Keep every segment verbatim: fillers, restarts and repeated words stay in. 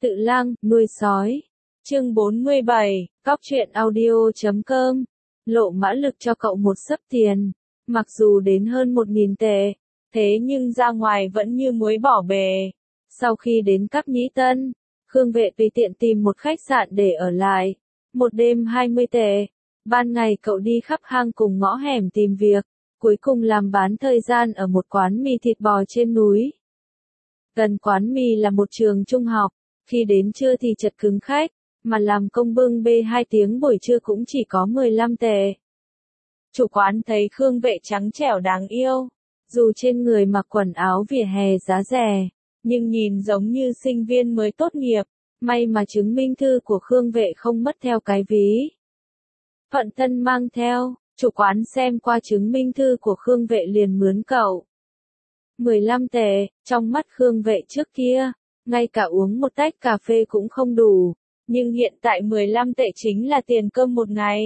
Tự lang, nuôi sói. Chương bốn mươi bảy, cóc truyện audio chấm com. Lộ mã lực cho cậu một xấp tiền. Mặc dù đến hơn một nghìn tệ, thế nhưng ra ngoài vẫn như muối bỏ bề. Sau khi đến Cáp Nhĩ Tân, Khương Vệ tùy tiện tìm một khách sạn để ở lại. Một đêm hai mươi tệ. Ban ngày cậu đi khắp hang cùng ngõ hẻm tìm việc, cuối cùng làm bán thời gian ở một quán mì thịt bò trên núi. Gần quán mì là một trường trung học, khi đến trưa thì chật cứng khách, mà làm công bưng bê hai tiếng buổi trưa cũng chỉ có mười lăm tệ. Chủ quán thấy Khương Vệ trắng trẻo đáng yêu, dù trên người mặc quần áo vỉa hè giá rẻ, nhưng nhìn giống như sinh viên mới tốt nghiệp, may mà chứng minh thư của Khương Vệ không mất theo cái ví. Phận thân mang theo, chủ quán xem qua chứng minh thư của Khương Vệ liền mướn cậu. mười lăm tệ, trong mắt Khương Vệ trước kia, ngay cả uống một tách cà phê cũng không đủ, nhưng hiện tại mười lăm tệ chính là tiền cơm một ngày.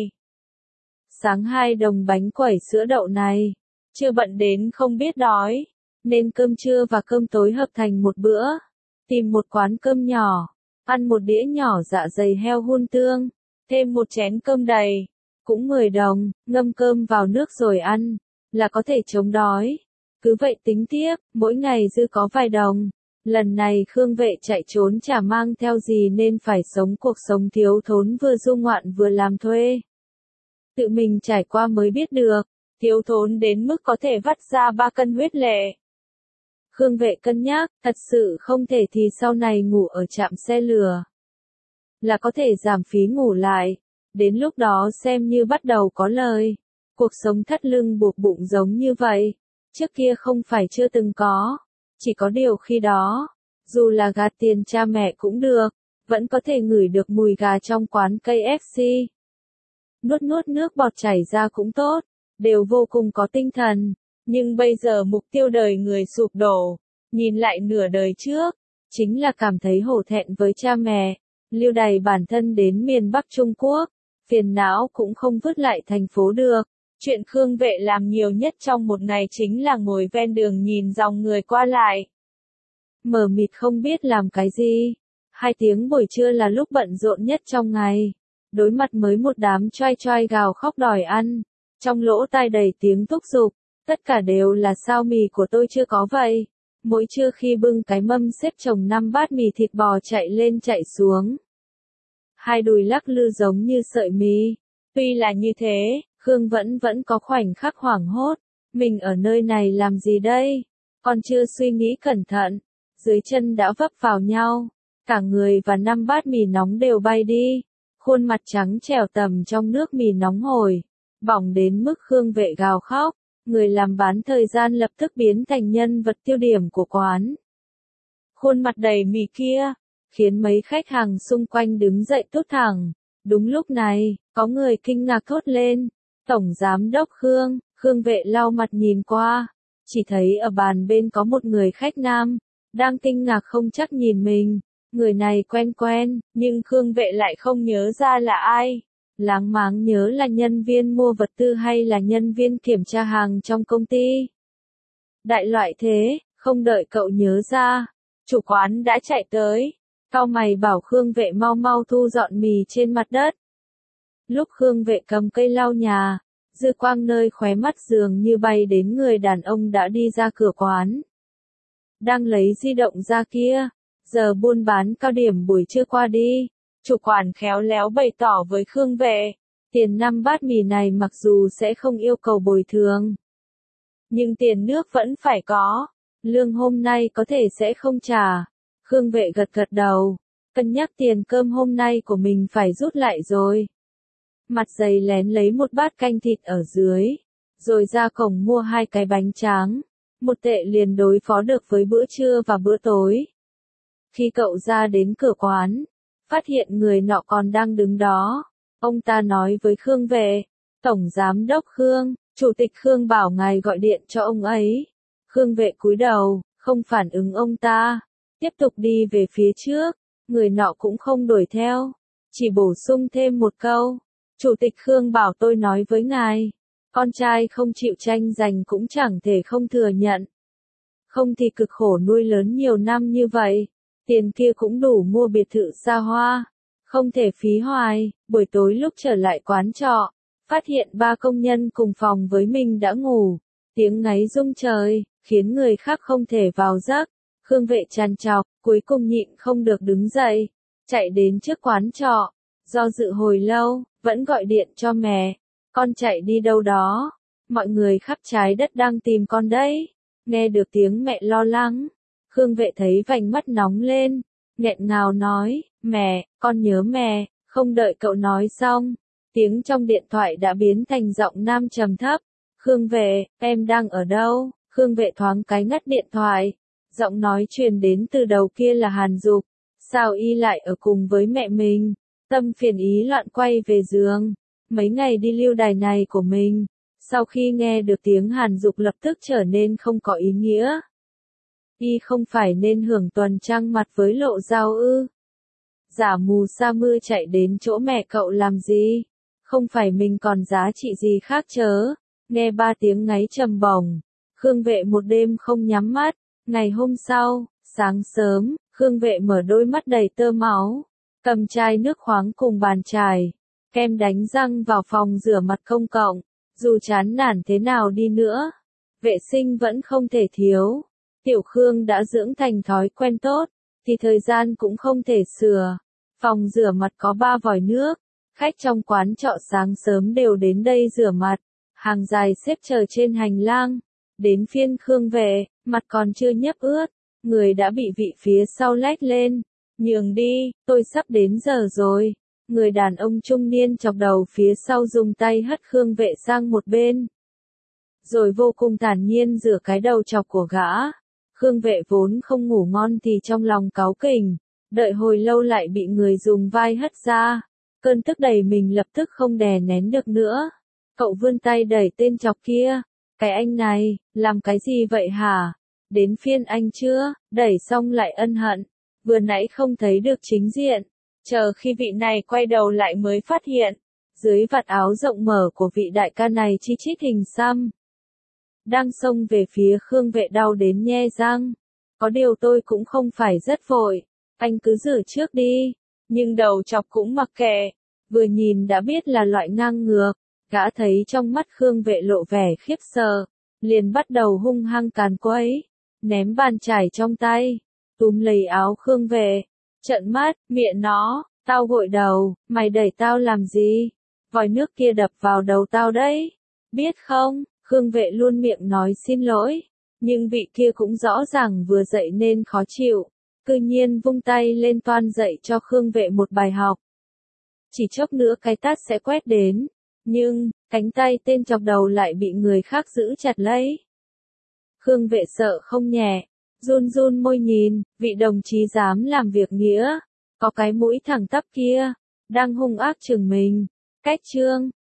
Sáng hai đồng bánh quẩy sữa đậu này, chưa bận đến không biết đói, nên cơm trưa và cơm tối hợp thành một bữa. Tìm một quán cơm nhỏ, ăn một đĩa nhỏ dạ dày heo hun tương, thêm một chén cơm đầy, cũng mười đồng, ngâm cơm vào nước rồi ăn, là có thể chống đói. Cứ vậy tính tiếp, mỗi ngày dư có vài đồng. Lần này Khương Vệ chạy trốn chả mang theo gì nên phải sống cuộc sống thiếu thốn, vừa du ngoạn vừa làm thuê. Tự mình trải qua mới biết được, thiếu thốn đến mức có thể vắt ra ba cân huyết lệ. Khương Vệ cân nhắc, thật sự không thể thì sau này ngủ ở trạm xe lửa, là có thể giảm phí ngủ lại, đến lúc đó xem như bắt đầu có lời. Cuộc sống thắt lưng buộc bụng giống như vậy, trước kia không phải chưa từng có, chỉ có điều khi đó, dù là gạt tiền cha mẹ cũng được, vẫn có thể ngửi được mùi gà trong quán ca ép xê. Nuốt nuốt nước bọt chảy ra cũng tốt, đều vô cùng có tinh thần, nhưng bây giờ mục tiêu đời người sụp đổ, nhìn lại nửa đời trước, chính là cảm thấy hổ thẹn với cha mẹ, lưu đày bản thân đến miền Bắc Trung Quốc, phiền não cũng không vứt lại thành phố được. Chuyện Khương Vệ làm nhiều nhất trong một ngày chính là ngồi ven đường nhìn dòng người qua lại. Mờ mịt không biết làm cái gì. Hai tiếng buổi trưa là lúc bận rộn nhất trong ngày. Đối mặt với một đám choai choai gào khóc đòi ăn. Trong lỗ tai đầy tiếng thúc giục. Tất cả đều là sao mì của tôi chưa có vậy. Mỗi trưa khi bưng cái mâm xếp chồng năm bát mì thịt bò chạy lên chạy xuống. Hai đùi lắc lư giống như sợi mì. Tuy là như thế, Khương vẫn vẫn có khoảnh khắc hoảng hốt, mình ở nơi này làm gì đây? Còn chưa suy nghĩ cẩn thận, dưới chân đã vấp vào nhau, cả người và năm bát mì nóng đều bay đi, khuôn mặt trắng trẻo tầm trong nước mì nóng hổi, bỏng đến mức Khương Vệ gào khóc, người làm bán thời gian lập tức biến thành nhân vật tiêu điểm của quán. Khuôn mặt đầy mì kia, khiến mấy khách hàng xung quanh đứng dậy thốt thẳng. Đúng lúc này, có người kinh ngạc thốt lên. Tổng giám đốc Khương, Khương Vệ lau mặt nhìn qua, chỉ thấy ở bàn bên có một người khách nam, đang kinh ngạc không chắc nhìn mình, người này quen quen, nhưng Khương Vệ lại không nhớ ra là ai, láng máng nhớ là nhân viên mua vật tư hay là nhân viên kiểm tra hàng trong công ty. Đại loại thế, không đợi cậu nhớ ra, chủ quán đã chạy tới, cau mày bảo Khương Vệ mau mau thu dọn mì trên mặt đất. Lúc Khương Vệ cầm cây lau nhà, dư quang nơi khóe mắt dường như bay đến người đàn ông đã đi ra cửa quán. Đang lấy di động ra kia, giờ buôn bán cao điểm buổi trưa qua đi, chủ quán khéo léo bày tỏ với Khương Vệ, tiền năm bát mì này mặc dù sẽ không yêu cầu bồi thường, nhưng tiền nước vẫn phải có, lương hôm nay có thể sẽ không trả. Khương Vệ gật gật đầu, cân nhắc tiền cơm hôm nay của mình phải rút lại rồi. Mặt dày lén lấy một bát canh thịt ở dưới, rồi ra cổng mua hai cái bánh tráng, một tệ liền đối phó được với bữa trưa và bữa tối. Khi cậu ra đến cửa quán, phát hiện người nọ còn đang đứng đó, ông ta nói với Khương Vệ, Tổng Giám đốc Khương, Chủ tịch Khương bảo ngài gọi điện cho ông ấy. Khương Vệ cúi đầu, không phản ứng ông ta, tiếp tục đi về phía trước, người nọ cũng không đuổi theo, chỉ bổ sung thêm một câu. Chủ tịch Khương bảo tôi nói với ngài, con trai không chịu tranh giành cũng chẳng thể không thừa nhận. Không thì cực khổ nuôi lớn nhiều năm như vậy, tiền kia cũng đủ mua biệt thự xa hoa. Không thể phí hoài, buổi tối lúc trở lại quán trọ, phát hiện ba công nhân cùng phòng với mình đã ngủ. Tiếng ngáy rung trời, khiến người khác không thể vào giấc. Khương Vệ trằn trọc, cuối cùng nhịn không được đứng dậy, chạy đến trước quán trọ. Do dự hồi lâu, vẫn gọi điện cho mẹ. Con chạy đi đâu đó? Mọi người khắp trái đất đang tìm con đấy. Nghe được tiếng mẹ lo lắng, Khương Vệ thấy vành mắt nóng lên, nghẹn ngào nói, mẹ, con nhớ mẹ. Không đợi cậu nói xong, tiếng trong điện thoại đã biến thành giọng nam trầm thấp. Khương Vệ, em đang ở đâu? Khương Vệ thoáng cái ngắt điện thoại. Giọng nói truyền đến từ đầu kia là Hàn Dục. Sao y lại ở cùng với mẹ mình? Tâm phiền ý loạn quay về giường. Mấy ngày đi lưu đày này của mình, sau khi nghe được tiếng Hàn Dục lập tức trở nên không có ý nghĩa. Y không phải nên hưởng tuần trăng mặt với Lộ Giao ư? Giả mù sa mưa chạy đến chỗ mẹ cậu làm gì? Không phải mình còn giá trị gì khác chớ? Nghe ba tiếng ngáy trầm bổng, Khương Vệ một đêm không nhắm mắt. Ngày hôm sau, sáng sớm, Khương Vệ mở đôi mắt đầy tơ máu, cầm chai nước khoáng cùng bàn chải, kem đánh răng vào phòng rửa mặt công cộng. Dù chán nản thế nào đi nữa, vệ sinh vẫn không thể thiếu. Tiểu Khương đã dưỡng thành thói quen tốt, thì thời gian cũng không thể sửa. Phòng rửa mặt có ba vòi nước, khách trong quán trọ sáng sớm đều đến đây rửa mặt, hàng dài xếp chờ trên hành lang. Đến phiên Khương Vệ, mặt còn chưa nhấp ướt, người đã bị vị phía sau lách lên. Nhường đi, tôi sắp đến giờ rồi. Người đàn ông trung niên chọc đầu phía sau dùng tay hất Khương Vệ sang một bên, rồi vô cùng thản nhiên rửa cái đầu chọc của gã. Khương Vệ vốn không ngủ ngon thì trong lòng cáu kỉnh, đợi hồi lâu lại bị người dùng vai hất ra. Cơn tức đầy mình lập tức không đè nén được nữa. Cậu vươn tay đẩy tên chọc kia. Cái anh này, làm cái gì vậy hả? Đến phiên anh chưa? Đẩy xong lại ân hận. Vừa nãy không thấy được chính diện. Chờ khi vị này quay đầu lại mới phát hiện. Dưới vạt áo rộng mở của vị đại ca này chi chít hình xăm. Đang xông về phía Khương Vệ đau đến nhe răng. Có điều tôi cũng không phải rất vội. Anh cứ rửa trước đi. Nhưng đầu chọc cũng mặc kệ. Vừa nhìn đã biết là loại ngang ngược. Gã thấy trong mắt Khương Vệ lộ vẻ khiếp sợ, liền bắt đầu hung hăng càn quấy, ném bàn chải trong tay, túm lấy áo Khương Vệ, trợn mắt, miệng nó, tao gội đầu, mày đẩy tao làm gì? Vòi nước kia đập vào đầu tao đấy, biết không? Khương Vệ luôn miệng nói xin lỗi, nhưng vị kia cũng rõ ràng vừa dậy nên khó chịu, cư nhiên vung tay lên toan dạy cho Khương Vệ một bài học. Chỉ chốc nữa cái tát sẽ quét đến. Nhưng, cánh tay tên chọc đầu lại bị người khác giữ chặt lấy. Khương Vệ sợ không nhẹ, run run môi nhìn, vị đồng chí dám làm việc nghĩa, có cái mũi thẳng tắp kia, đang hung ác chừng mình. Cách trương,